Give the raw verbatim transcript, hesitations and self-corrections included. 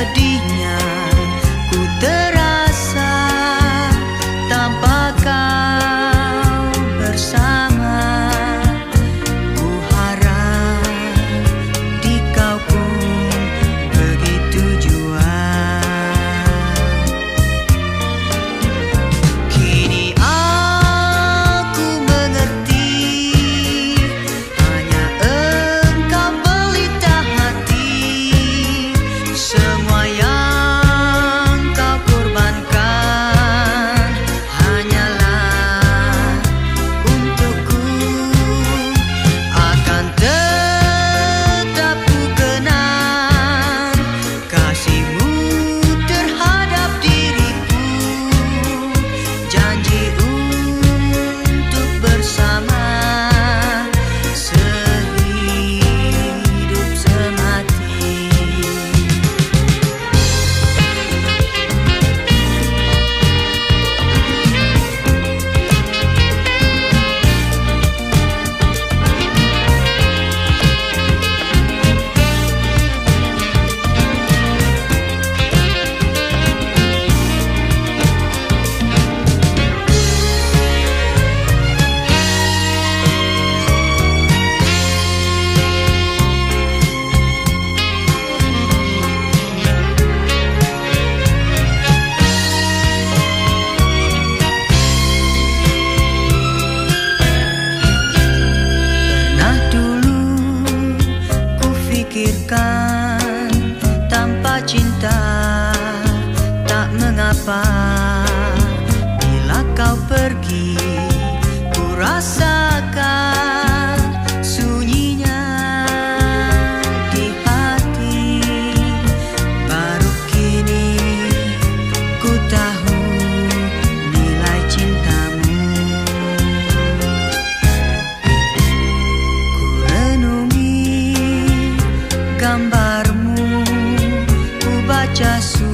sedihnya ku terasa tanpa kau bersama. Ku harap di kau pun begitu jua. Kini aku mengerti, hanya engkau pelita hati. Semua yang kau korbankan hanyalah untukku. Akan tetap ku kenang kasihmu terhadap diriku. Janji untuk bersama sehidup semati. Pernah dulu ku pikirkan tanpa cinta tak mengapa. Bila kau pergi ku rasakan sunyinya di hati. Baru kini ku tahu nilai cintamu. Ku renungi gambarmu, ku baca surat